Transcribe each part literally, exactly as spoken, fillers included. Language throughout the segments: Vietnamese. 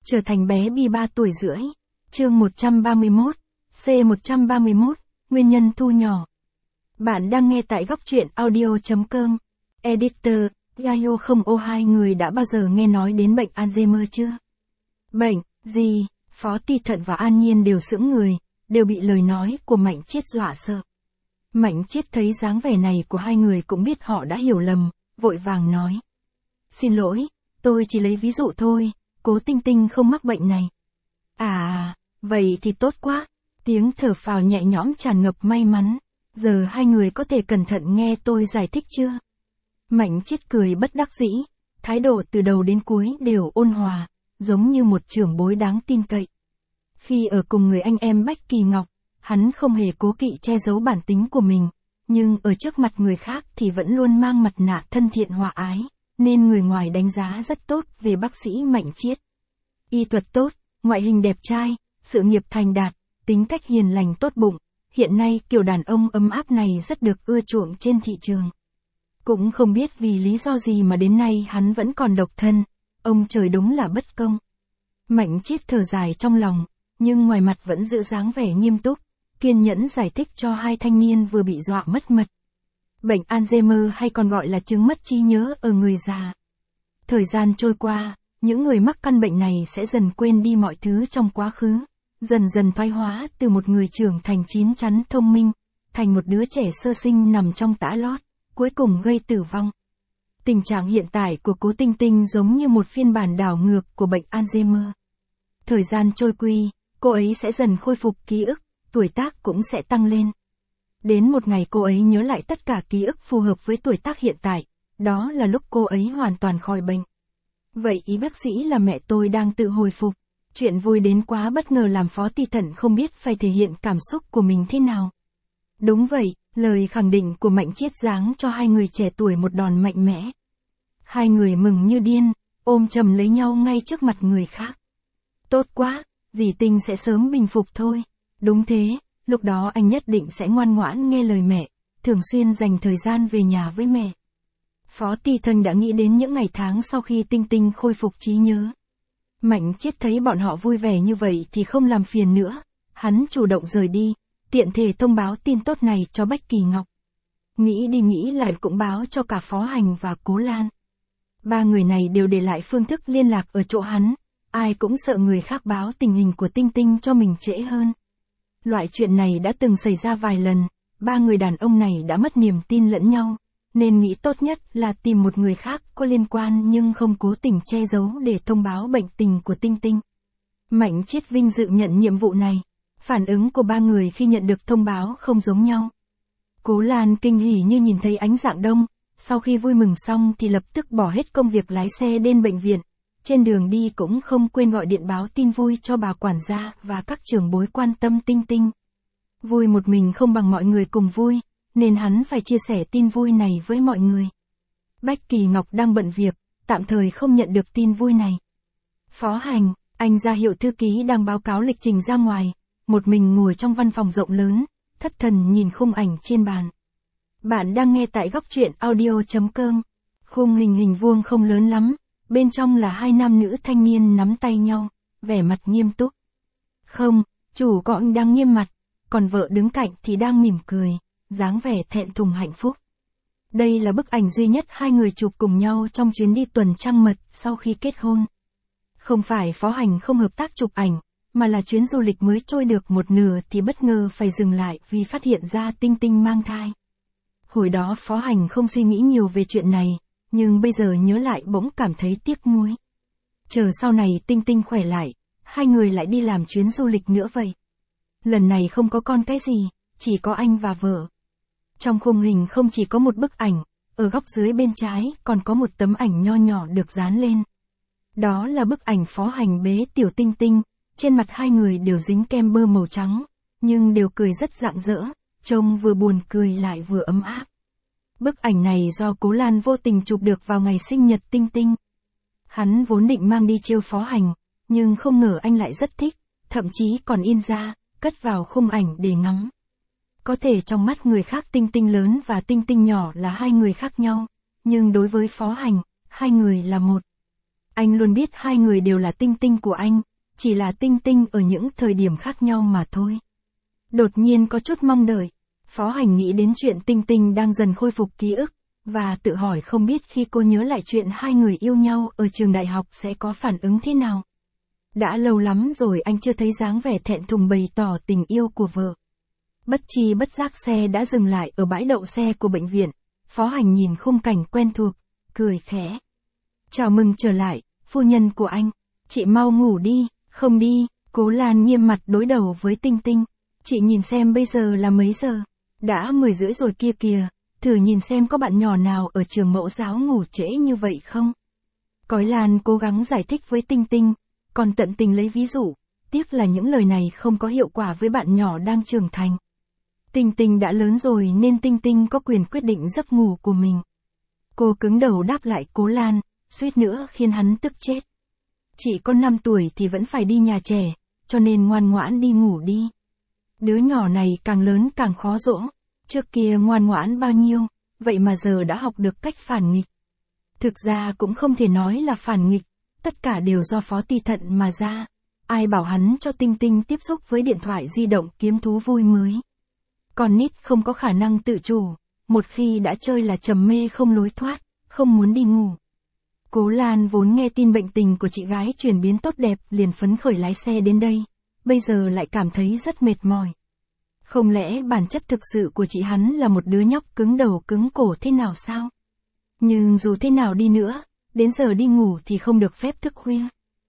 Trở thành bé Bi ba tuổi rưỡi. Chương một trăm ba mươi mốt. C một trăm ba mươi mốt. Nguyên nhân thu nhỏ. Bạn đang nghe tại góc truyện audio chấm com. Editor, Yayo không ô hai người đã bao giờ nghe nói đến bệnh Alzheimer chưa? Bệnh, gì? Phó Ti Thận và An Nhiên đều sững người, đều bị lời nói của Mạnh Chiết dọa sợ. Mạnh Chiết thấy dáng vẻ này của hai người cũng biết họ đã hiểu lầm, vội vàng nói. Xin lỗi, tôi chỉ lấy ví dụ thôi, Cố Tinh Tinh không mắc bệnh này. À, vậy thì tốt quá. Tiếng thở phào nhẹ nhõm tràn ngập may mắn. Giờ hai người có thể cẩn thận nghe tôi giải thích chưa? Mạnh Chiết cười bất đắc dĩ, thái độ từ đầu đến cuối đều ôn hòa, giống như một trưởng bối đáng tin cậy. Khi ở cùng người anh em Bách Kỳ Ngọc, hắn không hề cố kỵ che giấu bản tính của mình, nhưng ở trước mặt người khác thì vẫn luôn mang mặt nạ thân thiện hòa ái, nên người ngoài đánh giá rất tốt về bác sĩ Mạnh Chiết. Y thuật tốt, ngoại hình đẹp trai, sự nghiệp thành đạt, tính cách hiền lành tốt bụng, hiện nay kiểu đàn ông ấm áp này rất được ưa chuộng trên thị trường. Cũng không biết vì lý do gì mà đến nay hắn vẫn còn độc thân, ông trời đúng là bất công. Mạnh Chiết thở dài trong lòng, nhưng ngoài mặt vẫn giữ dáng vẻ nghiêm túc, kiên nhẫn giải thích cho hai thanh niên vừa bị dọa mất mật. Bệnh Alzheimer hay còn gọi là chứng mất trí nhớ ở người già. Thời gian trôi qua, những người mắc căn bệnh này sẽ dần quên đi mọi thứ trong quá khứ, dần dần thoái hóa từ một người trưởng thành chín chắn thông minh, thành một đứa trẻ sơ sinh nằm trong tã lót, cuối cùng gây tử vong. Tình trạng hiện tại của Cố Tinh Tinh giống như một phiên bản đảo ngược của bệnh Alzheimer. Thời gian trôi quy, cô ấy sẽ dần khôi phục ký ức, tuổi tác cũng sẽ tăng lên. Đến một ngày cô ấy nhớ lại tất cả ký ức phù hợp với tuổi tác hiện tại, đó là lúc cô ấy hoàn toàn khỏi bệnh. Vậy ý bác sĩ là mẹ tôi đang tự hồi phục. Chuyện vui đến quá bất ngờ làm Phó Ti Thận không biết phải thể hiện cảm xúc của mình thế nào. Đúng vậy, lời khẳng định của Mạnh Chiết giáng cho hai người trẻ tuổi một đòn mạnh mẽ. Hai người mừng như điên, ôm chầm lấy nhau ngay trước mặt người khác. Tốt quá, dì Tinh sẽ sớm bình phục thôi. Đúng thế, lúc đó anh nhất định sẽ ngoan ngoãn nghe lời mẹ, thường xuyên dành thời gian về nhà với mẹ. Phó Ti Thận đã nghĩ đến những ngày tháng sau khi Tinh Tinh khôi phục trí nhớ. Mạnh Chiết thấy bọn họ vui vẻ như vậy thì không làm phiền nữa, hắn chủ động rời đi, tiện thể thông báo tin tốt này cho Bách Kỳ Ngọc. Nghĩ đi nghĩ lại cũng báo cho cả Phó Hành và Cố Lan. Ba người này đều để lại phương thức liên lạc ở chỗ hắn, ai cũng sợ người khác báo tình hình của Tinh Tinh cho mình trễ hơn. Loại chuyện này đã từng xảy ra vài lần, ba người đàn ông này đã mất niềm tin lẫn nhau, nên nghĩ tốt nhất là tìm một người khác có liên quan nhưng không cố tình che giấu để thông báo bệnh tình của Tinh Tinh. Mạnh Chiết vinh dự nhận nhiệm vụ này. Phản ứng của ba người khi nhận được thông báo không giống nhau. Cố Lan kinh hỉ như nhìn thấy ánh rạng đông, sau khi vui mừng xong thì lập tức bỏ hết công việc lái xe đến bệnh viện. Trên đường đi cũng không quên gọi điện báo tin vui cho bà quản gia và các trưởng bối quan tâm Tinh Tinh. Vui một mình không bằng mọi người cùng vui, nên hắn phải chia sẻ tin vui này với mọi người. Bách Kỳ Ngọc đang bận việc, tạm thời không nhận được tin vui này. Phó Hành, anh ra hiệu thư ký đang báo cáo lịch trình ra ngoài, một mình ngồi trong văn phòng rộng lớn, thất thần nhìn khung ảnh trên bàn. Bạn đang nghe tại góc truyện audio chấm com. Khung hình hình vuông không lớn lắm, bên trong là hai nam nữ thanh niên nắm tay nhau, vẻ mặt nghiêm túc. Không, chủ của anh đang nghiêm mặt, còn vợ đứng cạnh thì đang mỉm cười, dáng vẻ thẹn thùng hạnh phúc. Đây là bức ảnh duy nhất hai người chụp cùng nhau trong chuyến đi tuần trăng mật sau khi kết hôn. Không phải Phó Hành không hợp tác chụp ảnh, mà là chuyến du lịch mới trôi được một nửa thì bất ngờ phải dừng lại vì phát hiện ra Tinh Tinh mang thai. Hồi đó Phó Hành không suy nghĩ nhiều về chuyện này, nhưng bây giờ nhớ lại bỗng cảm thấy tiếc nuối. Chờ sau này Tinh Tinh khỏe lại, hai người lại đi làm chuyến du lịch nữa vậy. Lần này không có con cái gì, chỉ có anh và vợ. Trong khung hình không chỉ có một bức ảnh, ở góc dưới bên trái còn có một tấm ảnh nho nhỏ được dán lên. Đó là bức ảnh Phó Hành bế tiểu Tinh Tinh, trên mặt hai người đều dính kem bơ màu trắng, nhưng đều cười rất rạng rỡ, trông vừa buồn cười lại vừa ấm áp. Bức ảnh này do Cố Lan vô tình chụp được vào ngày sinh nhật Tinh Tinh. Hắn vốn định mang đi trêu Phó Hành, nhưng không ngờ anh lại rất thích, thậm chí còn in ra, cất vào khung ảnh để ngắm. Có thể trong mắt người khác Tinh Tinh lớn và Tinh Tinh nhỏ là hai người khác nhau, nhưng đối với Phó Hành, hai người là một. Anh luôn biết hai người đều là Tinh Tinh của anh, chỉ là Tinh Tinh ở những thời điểm khác nhau mà thôi. Đột nhiên có chút mong đợi, Phó Hành nghĩ đến chuyện Tinh Tinh đang dần khôi phục ký ức, và tự hỏi không biết khi cô nhớ lại chuyện hai người yêu nhau ở trường đại học sẽ có phản ứng thế nào. Đã lâu lắm rồi anh chưa thấy dáng vẻ thẹn thùng bày tỏ tình yêu của vợ. Bất chi bất giác xe đã dừng lại ở bãi đậu xe của bệnh viện. Phó Hành nhìn khung cảnh quen thuộc, cười khẽ. Chào mừng trở lại, phu nhân của anh. Chị mau ngủ đi, không đi. Cố Lan nghiêm mặt đối đầu với Tinh Tinh. Chị nhìn xem bây giờ là mấy giờ. Đã mười rưỡi rồi kia kìa. Thử nhìn xem có bạn nhỏ nào ở trường mẫu giáo ngủ trễ như vậy không. Cói Lan cố gắng giải thích với Tinh Tinh, còn tận tình lấy ví dụ. Tiếc là những lời này không có hiệu quả với bạn nhỏ đang trưởng thành. Tinh Tinh đã lớn rồi nên Tinh Tinh có quyền quyết định giấc ngủ của mình. Cô cứng đầu đáp lại Cố Lan, suýt nữa khiến hắn tức chết. Chị có năm tuổi thì vẫn phải đi nhà trẻ, cho nên ngoan ngoãn đi ngủ đi. Đứa nhỏ này càng lớn càng khó dỗ, trước kia ngoan ngoãn bao nhiêu, vậy mà giờ đã học được cách phản nghịch. Thực ra cũng không thể nói là phản nghịch, tất cả đều do Phó Ti Thận mà ra. Ai bảo hắn cho Tinh Tinh tiếp xúc với điện thoại di động kiếm thú vui mới. Con nít không có khả năng tự chủ, một khi đã chơi là trầm mê không lối thoát, không muốn đi ngủ. Cố Lan vốn nghe tin bệnh tình của chị gái chuyển biến tốt đẹp liền phấn khởi lái xe đến đây, bây giờ lại cảm thấy rất mệt mỏi. Không lẽ bản chất thực sự của chị hắn là một đứa nhóc cứng đầu cứng cổ thế nào sao? Nhưng dù thế nào đi nữa, đến giờ đi ngủ thì không được phép thức khuya.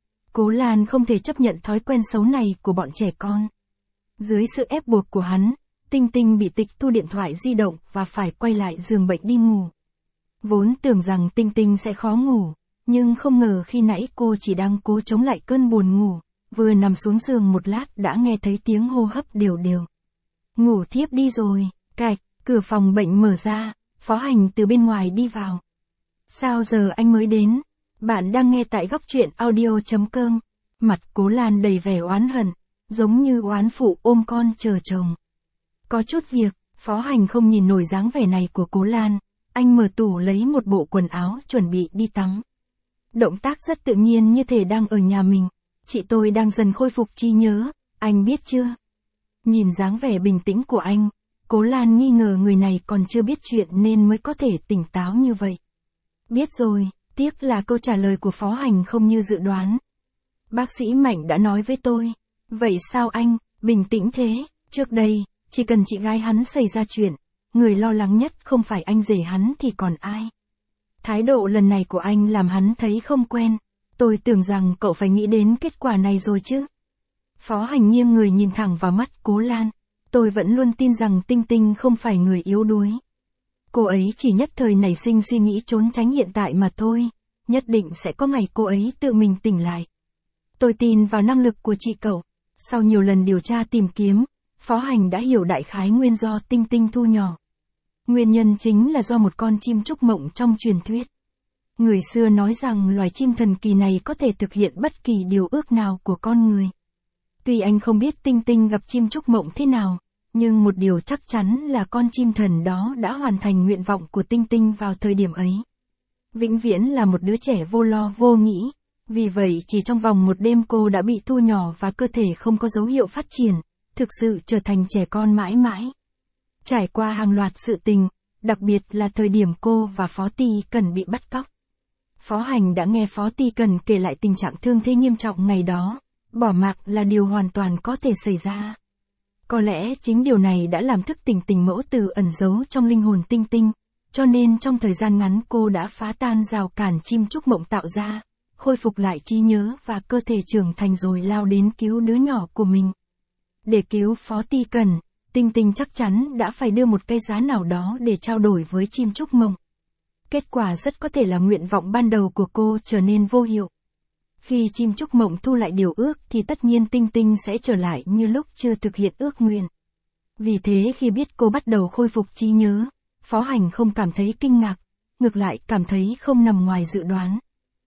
Cố Lan không thể chấp nhận thói quen xấu này của bọn trẻ con. Dưới sự ép buộc của hắn, Tinh Tinh bị tịch thu điện thoại di động và phải quay lại giường bệnh đi ngủ. Vốn tưởng rằng Tinh Tinh sẽ khó ngủ, nhưng không ngờ khi nãy cô chỉ đang cố chống lại cơn buồn ngủ, vừa nằm xuống giường một lát đã nghe thấy tiếng hô hấp đều đều. Ngủ thiếp đi rồi, cạch, cửa phòng bệnh mở ra, Phó Hành từ bên ngoài đi vào. Sao giờ anh mới đến? Bạn đang nghe tại góc truyện audio chấm com. Mặt Cố Lan đầy vẻ oán hận, giống như oán phụ ôm con chờ chồng. Có chút việc, Phó Hành không nhìn nổi dáng vẻ này của Cố Lan, anh mở tủ lấy một bộ quần áo chuẩn bị đi tắm. Động tác rất tự nhiên như thể đang ở nhà mình. Chị tôi đang dần khôi phục trí nhớ, anh biết chưa? Nhìn dáng vẻ bình tĩnh của anh, Cố Lan nghi ngờ người này còn chưa biết chuyện nên mới có thể tỉnh táo như vậy. Biết rồi, tiếc là câu trả lời của Phó Hành không như dự đoán. Bác sĩ Mạnh đã nói với tôi. Vậy sao anh, bình tĩnh thế, trước đây, chỉ cần chị gái hắn xảy ra chuyện, người lo lắng nhất không phải anh rể hắn thì còn ai. Thái độ lần này của anh làm hắn thấy không quen, tôi tưởng rằng cậu phải nghĩ đến kết quả này rồi chứ. Phó Hành nghiêng người nhìn thẳng vào mắt Cố Lan, tôi vẫn luôn tin rằng Tinh Tinh không phải người yếu đuối. Cô ấy chỉ nhất thời nảy sinh suy nghĩ trốn tránh hiện tại mà thôi, nhất định sẽ có ngày cô ấy tự mình tỉnh lại. Tôi tin vào năng lực của chị cậu. Sau nhiều lần điều tra tìm kiếm, Phó Hành đã hiểu đại khái nguyên do Tinh Tinh thu nhỏ. Nguyên nhân chính là do một con chim trúc mộng trong truyền thuyết. Người xưa nói rằng loài chim thần kỳ này có thể thực hiện bất kỳ điều ước nào của con người. Tuy anh không biết Tinh Tinh gặp chim trúc mộng thế nào, nhưng một điều chắc chắn là con chim thần đó đã hoàn thành nguyện vọng của Tinh Tinh vào thời điểm ấy. Vĩnh viễn là một đứa trẻ vô lo vô nghĩ. Vì vậy chỉ trong vòng một đêm cô đã bị thu nhỏ và cơ thể không có dấu hiệu phát triển, thực sự trở thành trẻ con mãi mãi. Trải qua hàng loạt sự tình, đặc biệt là thời điểm cô và Phó Ti Cần bị bắt cóc. Phó Hành đã nghe Phó Ti Cần kể lại tình trạng thương thế nghiêm trọng ngày đó, bỏ mặc là điều hoàn toàn có thể xảy ra. Có lẽ chính điều này đã làm thức tỉnh tình mẫu tử ẩn giấu trong linh hồn Tinh Tinh, cho nên trong thời gian ngắn cô đã phá tan rào cản chim trúc mộng tạo ra, khôi phục lại trí nhớ và cơ thể trưởng thành rồi lao đến cứu đứa nhỏ của mình. Để cứu Phó Ti Cần, Tinh Tinh chắc chắn đã phải đưa một cái giá nào đó để trao đổi với chim trúc mộng. Kết quả rất có thể là nguyện vọng ban đầu của cô trở nên vô hiệu. Khi chim trúc mộng thu lại điều ước thì tất nhiên Tinh Tinh sẽ trở lại như lúc chưa thực hiện ước nguyện. Vì thế khi biết cô bắt đầu khôi phục trí nhớ, Phó Hành không cảm thấy kinh ngạc, ngược lại cảm thấy không nằm ngoài dự đoán.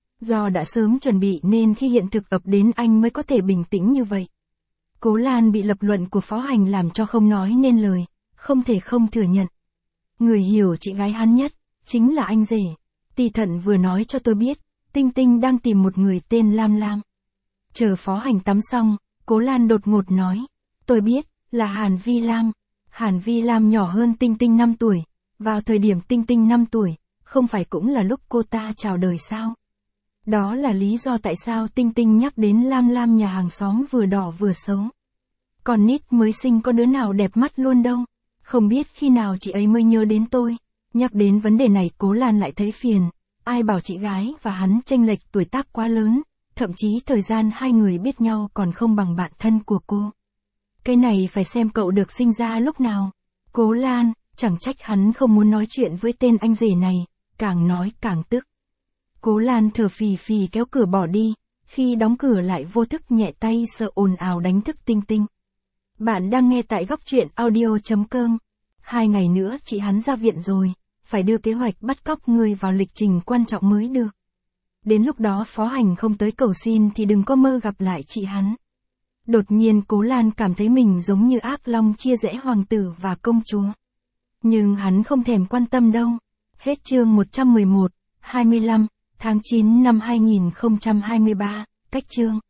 Do đã sớm chuẩn bị nên khi hiện thực ập đến anh mới có thể bình tĩnh như vậy. Cố Lan bị lập luận của Phó Hành làm cho không nói nên lời, không thể không thừa nhận. Người hiểu chị gái hắn nhất, chính là anh rể. Ti Thận vừa nói cho tôi biết, Tinh Tinh đang tìm một người tên Lam Lam. Chờ Phó Hành tắm xong, Cố Lan đột ngột nói. Tôi biết, là Hàn Vi Lam. Hàn Vi Lam nhỏ hơn Tinh Tinh năm tuổi. Vào thời điểm Tinh Tinh năm tuổi, không phải cũng là lúc cô ta chào đời sao? Đó là lý do tại sao Tinh Tinh nhắc đến Lam Lam nhà hàng xóm vừa đỏ vừa xấu. Còn nít mới sinh có đứa nào đẹp mắt luôn đâu. Không biết khi nào chị ấy mới nhớ đến tôi. Nhắc đến vấn đề này Cố Lan lại thấy phiền. Ai bảo chị gái và hắn chênh lệch tuổi tác quá lớn. Thậm chí thời gian hai người biết nhau còn không bằng bạn thân của cô. Cái này phải xem cậu được sinh ra lúc nào. Cố Lan, chẳng trách hắn không muốn nói chuyện với tên anh rể này. Càng nói càng tức. Cố Lan thở phì phì kéo cửa bỏ đi. Khi đóng cửa lại vô thức nhẹ tay sợ ồn ào đánh thức Tinh Tinh. Bạn đang nghe tại góc truyện audio.com. Hai ngày nữa chị hắn ra viện rồi. Phải đưa kế hoạch bắt cóc người vào lịch trình quan trọng mới được. Đến lúc đó Phó Hành không tới cầu xin thì đừng có mơ gặp lại chị hắn. Đột nhiên Cố Lan cảm thấy mình giống như ác long chia rẽ hoàng tử và công chúa. Nhưng hắn không thèm quan tâm đâu. Hết chương một trăm mười một, hai mươi lăm, tháng chín năm hai nghìn không trăm hai mươi ba, cách chương.